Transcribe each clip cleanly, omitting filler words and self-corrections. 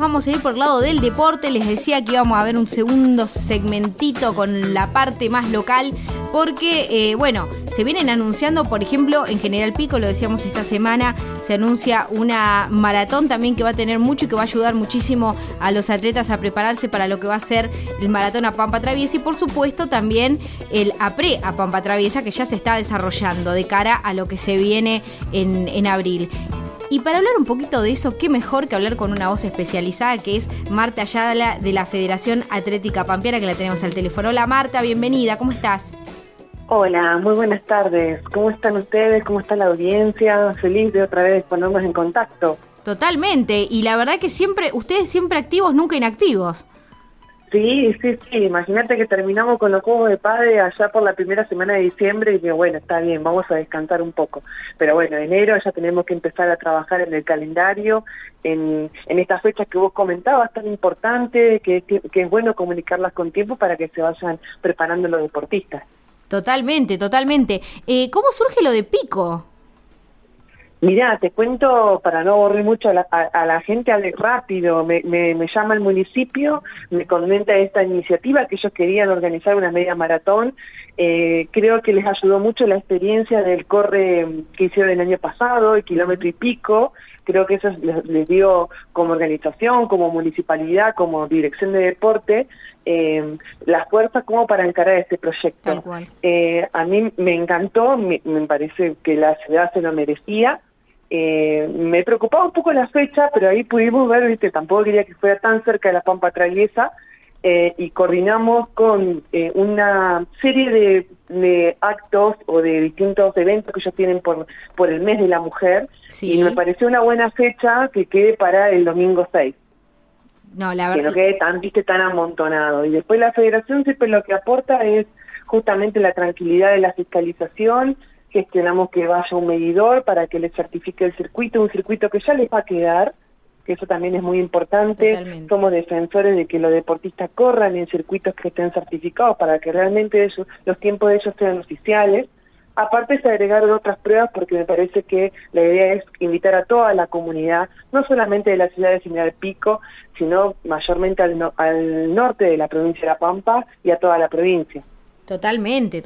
vamos a ir por el lado del deporte. Les decía que íbamos a ver un segundo segmentito con la parte más local, porque, se vienen anunciando, por ejemplo, en General Pico, lo decíamos esta semana, se anuncia una maratón también que va a tener mucho y que va a ayudar muchísimo a los atletas a prepararse para lo que va a ser el maratón a Pampa Traviesa y, por supuesto, también el APRE a Pampa Traviesa, que ya se está desarrollando de cara a lo que se viene en abril. Y para hablar un poquito de eso, qué mejor que hablar con una voz especializada, que es Marta Ayala de la Federación Atlética Pampeana, que la tenemos al teléfono. Hola Marta, bienvenida, ¿cómo estás? Hola, muy buenas tardes. ¿Cómo están ustedes? ¿Cómo está la audiencia? Feliz de otra vez ponernos en contacto. Totalmente, y la verdad que ustedes siempre activos, nunca inactivos. Sí, imagínate que terminamos con los Juegos de Padre allá por la primera semana de diciembre y digo, bueno, está bien, vamos a descansar un poco. Pero bueno, enero ya tenemos que empezar a trabajar en el calendario, en estas fechas que vos comentabas, tan importante, que es bueno comunicarlas con tiempo para que se vayan preparando los deportistas. Totalmente. ¿Cómo surge lo de Pico? Mirá, te cuento, para no aburrir mucho a la gente, rápido, me llama el municipio, me comenta esta iniciativa que ellos querían organizar una media maratón. Creo que les ayudó mucho la experiencia del corre que hicieron el año pasado, el kilómetro y pico. Creo que eso les dio como organización, como municipalidad, como dirección de deporte, las fuerzas como para encarar este proyecto. Tal cual. A mí me encantó, me parece que la ciudad se lo merecía. Me preocupaba un poco la fecha, pero ahí pudimos ver, tampoco quería que fuera tan cerca de la Pampa Traviesa, y coordinamos con una serie de actos o de distintos eventos que ellos tienen por el mes de la mujer, sí. Y me pareció una buena fecha que quede para el domingo 6. No, la verdad. Que no quede tan amontonado. Y después la federación siempre lo que aporta es justamente la tranquilidad de la fiscalización. Gestionamos que vaya un medidor para que les certifique el circuito, un circuito que ya les va a quedar, que eso también es muy importante. Totalmente. Somos defensores de que los deportistas corran en circuitos que estén certificados para que realmente los tiempos de ellos sean oficiales. Aparte se agregaron otras pruebas porque me parece que la idea es invitar a toda la comunidad, no solamente de la ciudad de General Pico, sino mayormente al norte de la provincia de La Pampa y a toda la provincia. Totalmente.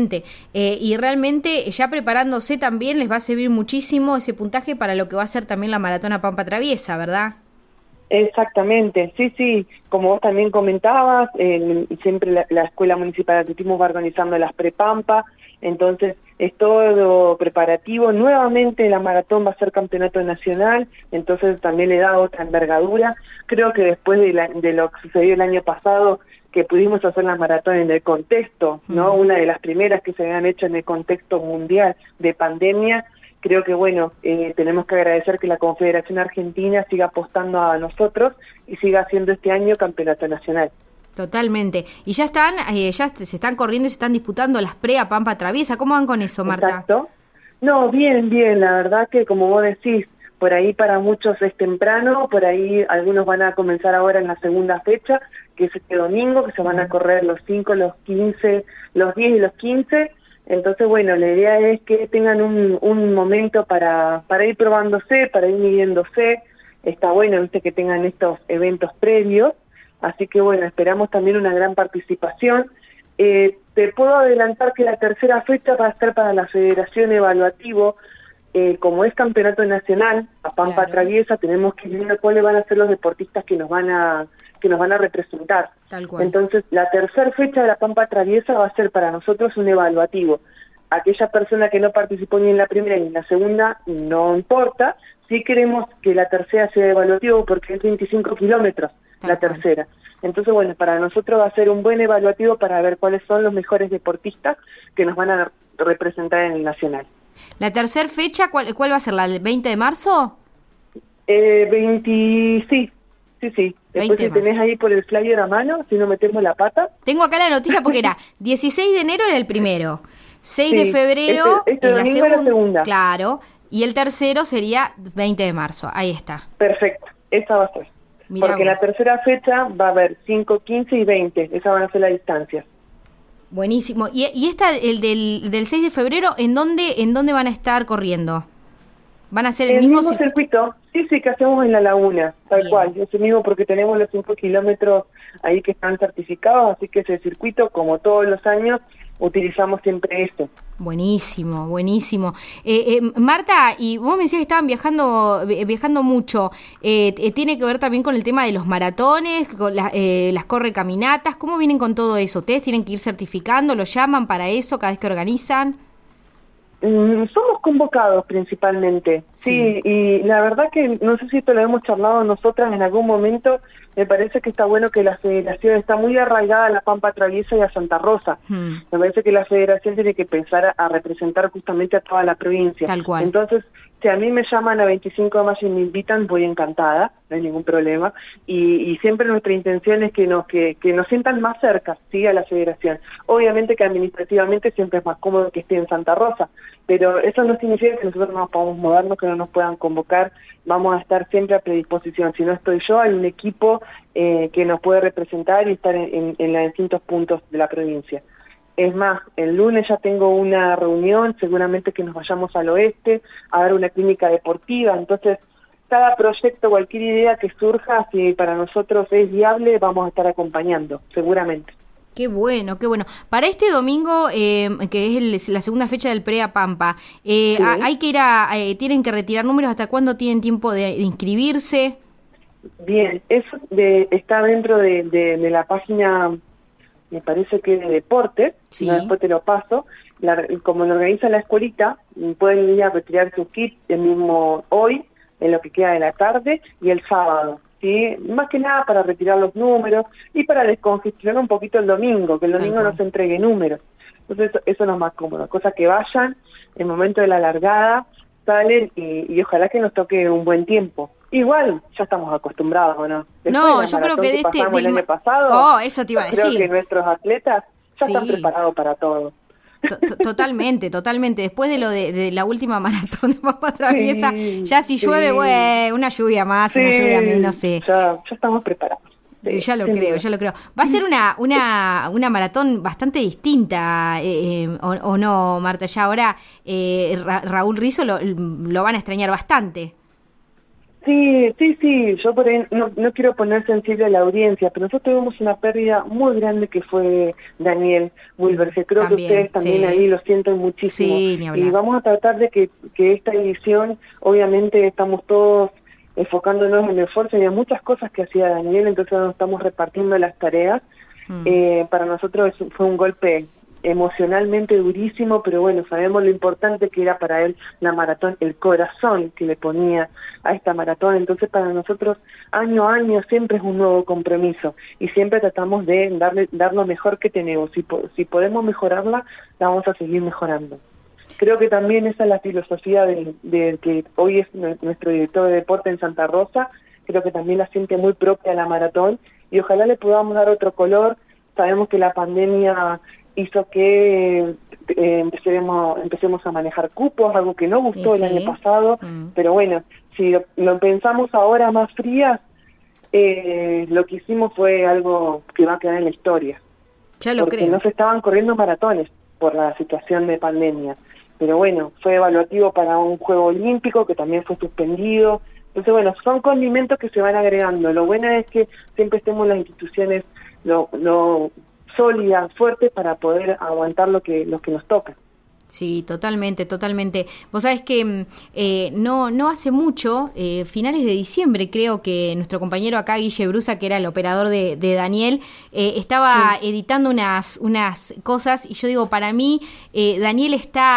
Y realmente ya preparándose también les va a servir muchísimo ese puntaje para lo que va a ser también la Maratón a Pampa Traviesa, ¿verdad? Exactamente, sí, como vos también comentabas, siempre la Escuela Municipal de Atletismo va organizando las Prepampa, entonces es todo preparativo. Nuevamente la maratón va a ser campeonato nacional, entonces también le da otra envergadura. Creo que después de lo que sucedió el año pasado, que pudimos hacer la maratón en el contexto, ¿no? Una de las primeras que se habían hecho en el contexto mundial de pandemia. Creo que, tenemos que agradecer que la Confederación Argentina siga apostando a nosotros y siga haciendo este año campeonato nacional. Totalmente. Y ya se están corriendo y se están disputando las a Pampa Traviesa. ¿Cómo van con eso, Marta? Exacto. No, bien, la verdad que como vos decís, por ahí para muchos es temprano, por ahí algunos van a comenzar ahora en la segunda fecha, que es este domingo, que se van a correr los 5, los 15, los 10 y los 15. Entonces, la idea es que tengan un momento para ir probándose, para ir midiéndose. Está bueno, que tengan estos eventos previos. Así que, esperamos también una gran participación. Te puedo adelantar que la tercera fecha va a estar para la Federación Evaluativo. Como es campeonato nacional, a Pampa Traviesa, tenemos que ver cuáles van a ser los deportistas que nos van a representar. Tal cual. Entonces, la tercera fecha de la Pampa Traviesa va a ser para nosotros un evaluativo. Aquella persona que no participó ni en la primera ni en la segunda, no importa. Sí queremos que la tercera sea evaluativo porque es 25 kilómetros la tercera. Entonces, para nosotros va a ser un buen evaluativo para ver cuáles son los mejores deportistas que nos van a representar en el nacional. ¿La tercera fecha cuál va a ser? ¿La del 20 de marzo? Sí. Después si tenés ahí por el flyer a mano, si no metemos la pata. Tengo acá la noticia porque era 16 de enero era el primero, 6 de febrero este la segunda. Claro, y el tercero sería 20 de marzo, ahí está. Perfecto, esa va a ser. Mirá porque la tercera fecha va a haber 5, 15 y 20, esas van a ser las distancias. Buenísimo. ¿Y el del 6 de febrero, ¿en dónde van a estar corriendo? ¿Van a hacer el mismo circuito? Sí, que hacemos en la laguna, tal Bien. cual. Ese mismo, porque tenemos los 5 kilómetros ahí que están certificados, así que ese circuito, como todos los años, utilizamos siempre esto. Buenísimo, buenísimo. Marta, y vos me decías que estaban viajando mucho. ¿Tiene que ver también con el tema de los maratones, con las correcaminatas? ¿Cómo vienen con todo eso? ¿Ustedes tienen que ir certificando? ¿Lo llaman para eso cada vez que organizan? Somos convocados principalmente, sí, y la verdad que no sé si esto lo hemos charlado nosotras en algún momento. Me parece que está bueno que la federación está muy arraigada a la Pampa Traviesa y a Santa Rosa. Me parece que la federación tiene que pensar a representar justamente a toda la provincia. Tal cual. Entonces, si a mí me llaman a 25 de mayo y me invitan, voy encantada, no hay ningún problema. Y siempre nuestra intención es que nos sientan más cerca, ¿sí?, a la federación. Obviamente que administrativamente siempre es más cómodo que esté en Santa Rosa, pero eso no significa que nosotros no podamos movernos, que no nos puedan convocar. Vamos a estar siempre a predisposición. Si no estoy yo, hay un equipo que nos puede representar y estar en los distintos puntos de la provincia. Es más, el lunes ya tengo una reunión, seguramente que nos vayamos al oeste a dar una clínica deportiva. Entonces, cada proyecto, cualquier idea que surja, si para nosotros es viable, vamos a estar acompañando, seguramente. Qué bueno, qué bueno. Para este domingo, que es la segunda fecha del Prea Pampa, sí, hay que ir tienen que retirar números. ¿Hasta cuándo tienen tiempo de inscribirse? Bien, eso está dentro de la página, me parece que de deporte, sí. No, después te lo paso. Como lo organiza la escuelita, pueden ir a retirar su kit el mismo hoy, en lo que queda de la tarde, y el sábado. ¿Sí? Más que nada para retirar los números y para descongestionar un poquito el domingo, que el domingo no se entregue números. Entonces eso no es más cómodo, cosa que vayan, en el momento de la largada, salen y ojalá que nos toque un buen tiempo. Igual, ya estamos acostumbrados, ¿o no? No, yo creo que de el año pasado, eso te iba a decir. Creo que nuestros atletas ya están preparados para todo. Totalmente. Después de lo de la última maratón de Pampa Traviesa, ya si llueve, bueno, una lluvia más, una lluvia menos, sé. Ya estamos preparados. Ya lo creo. Va a ser una maratón bastante distinta, o no, Marta. Ya ahora Raúl Rizzo lo van a extrañar bastante. Sí, yo por ahí no quiero poner sensible a la audiencia, pero nosotros tuvimos una pérdida muy grande que fue Daniel Wilber, que creo que ustedes también ahí lo sienten muchísimo. Sí, ni hablar. Y vamos a tratar de que esta edición, obviamente estamos todos enfocándonos en el esfuerzo, y hay muchas cosas que hacía Daniel, entonces nos estamos repartiendo las tareas. Para nosotros fue un golpe emocionalmente durísimo, pero bueno, sabemos lo importante que era para él la maratón, el corazón que le ponía a esta maratón. Entonces para nosotros año a año siempre es un nuevo compromiso y siempre tratamos de dar lo mejor que tenemos. Si podemos mejorarla, la vamos a seguir mejorando. Creo que también esa es la filosofía de que hoy es nuestro director de deporte en Santa Rosa. Creo que también la siente muy propia a la maratón y ojalá le podamos dar otro color. Sabemos que la pandemia hizo que empecemos a manejar cupos, algo que no gustó el año pasado, pero bueno, si lo pensamos ahora más frías, lo que hicimos fue algo que va a quedar en la historia. Ya lo creo. Porque no se estaban corriendo maratones por la situación de pandemia, pero bueno, fue evaluativo para un juego olímpico que también fue suspendido. Entonces bueno, son condimentos que se van agregando. Lo bueno es que siempre estemos las instituciones lo sólidas, fuertes para poder aguantar lo que nos toca. Sí, totalmente. Vos sabés que no hace mucho, finales de diciembre, creo que nuestro compañero acá, Guille Brusa, que era el operador de Daniel, estaba editando unas cosas y yo digo, para mí, Daniel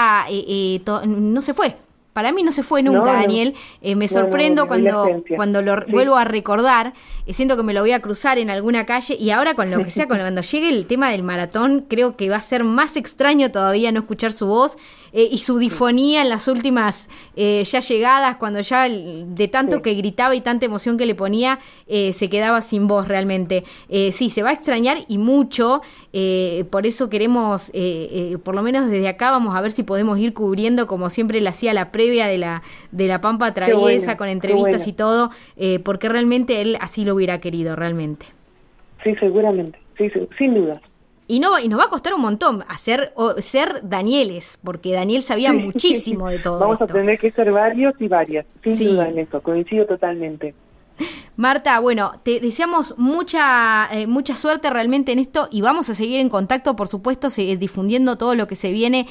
no se fue. Para mí no se fue nunca, Daniel. Me sorprendo cuando lo vuelvo a recordar. Siento que me lo voy a cruzar en alguna calle. Y ahora con lo que sea, cuando llegue el tema del maratón, creo que va a ser más extraño todavía no escuchar su voz y su difonía en las últimas ya llegadas, cuando ya de tanto que gritaba y tanta emoción que le ponía, se quedaba sin voz realmente. Sí, se va a extrañar y mucho. Por eso queremos, por lo menos desde acá, vamos a ver si podemos ir cubriendo, como siempre le hacía la previa de la Pampa Traviesa, con entrevistas y todo, porque realmente él así lo hubiera querido, realmente. Sí, seguramente, sí, sin duda. Y nos va a costar un montón ser Danieles, porque Daniel sabía muchísimo de todo Vamos esto. a tener que ser varios y varias, sin Sí. duda en eso, coincido totalmente. Marta, bueno, te deseamos mucha suerte realmente en esto y vamos a seguir en contacto, por supuesto, difundiendo todo lo que se viene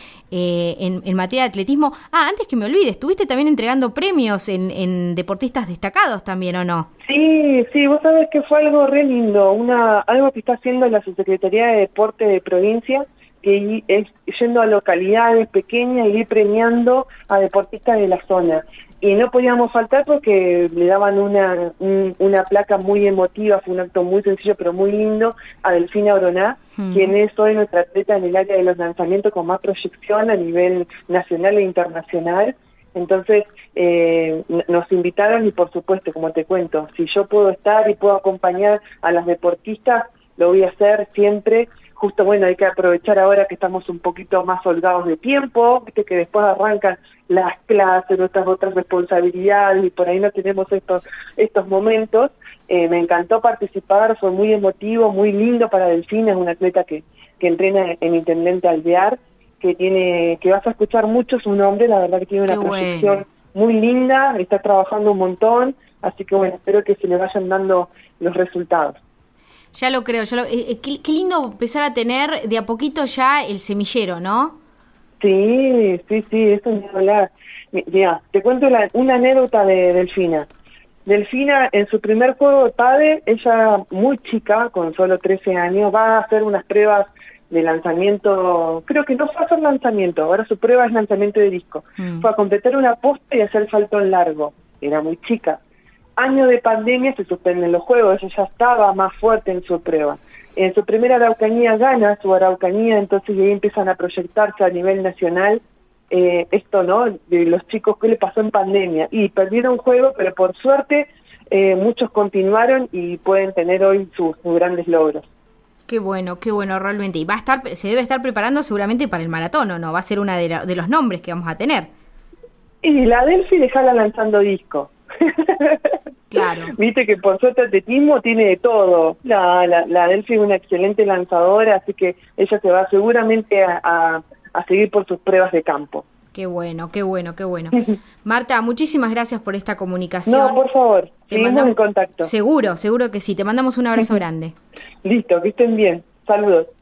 en materia de atletismo. Antes que me olvide, estuviste también entregando premios en deportistas destacados también, ¿o no? Sí, vos sabés que fue algo re lindo, algo que está haciendo la Subsecretaría de Deporte de provincia, que es yendo a localidades pequeñas y ir premiando a deportistas de la zona. Y no podíamos faltar porque le daban una placa muy emotiva, fue un acto muy sencillo pero muy lindo, a Delfina Oroná, quien es hoy nuestra atleta en el área de los lanzamientos con más proyección a nivel nacional e internacional. Entonces nos invitaron y por supuesto, como te cuento, si yo puedo estar y puedo acompañar a las deportistas, lo voy a hacer siempre. Justo, bueno, hay que aprovechar ahora que estamos un poquito más holgados de tiempo, viste que después arrancan las clases, nuestras otras responsabilidades y por ahí no tenemos estos momentos. Me encantó participar, fue muy emotivo, muy lindo para Delfina, es una atleta que entrena en Intendente Alvear, que vas a escuchar mucho su nombre, la verdad que tiene una proyección muy linda, está trabajando un montón, así que bueno, espero que se le vayan dando los resultados. Ya lo creo, qué lindo empezar a tener de a poquito ya el semillero, ¿no? Sí, eso es hablar. Mira, te cuento una anécdota de Delfina. Delfina, en su primer juego de pádel, ella muy chica, con solo 13 años, va a hacer unas pruebas de lanzamiento, creo que no fue a hacer lanzamiento, ahora su prueba es lanzamiento de disco. Fue a completar una posta y hacer saltón largo. Era muy chica. Año de pandemia, se suspenden los juegos, ella ya estaba más fuerte en su prueba. En su primera Araucanía gana su Araucanía, entonces ahí empiezan a proyectarse a nivel nacional esto, ¿no? De los chicos, ¿qué le pasó en pandemia? Y perdieron juego, pero por suerte muchos continuaron y pueden tener hoy sus grandes logros. Qué bueno realmente. Y se debe estar preparando seguramente para el maratón, ¿o no? Va a ser una de los nombres que vamos a tener. Y la Delphi dejala lanzando disco. Claro. Viste que por suerte atletismo tiene de todo. La Delphi es una excelente lanzadora, así que ella se va seguramente a seguir por sus pruebas de campo. Qué bueno. Marta, muchísimas gracias por esta comunicación. No, por favor, seguimos en contacto. Seguro que sí. Te mandamos un abrazo grande. Listo, que estén bien. Saludos.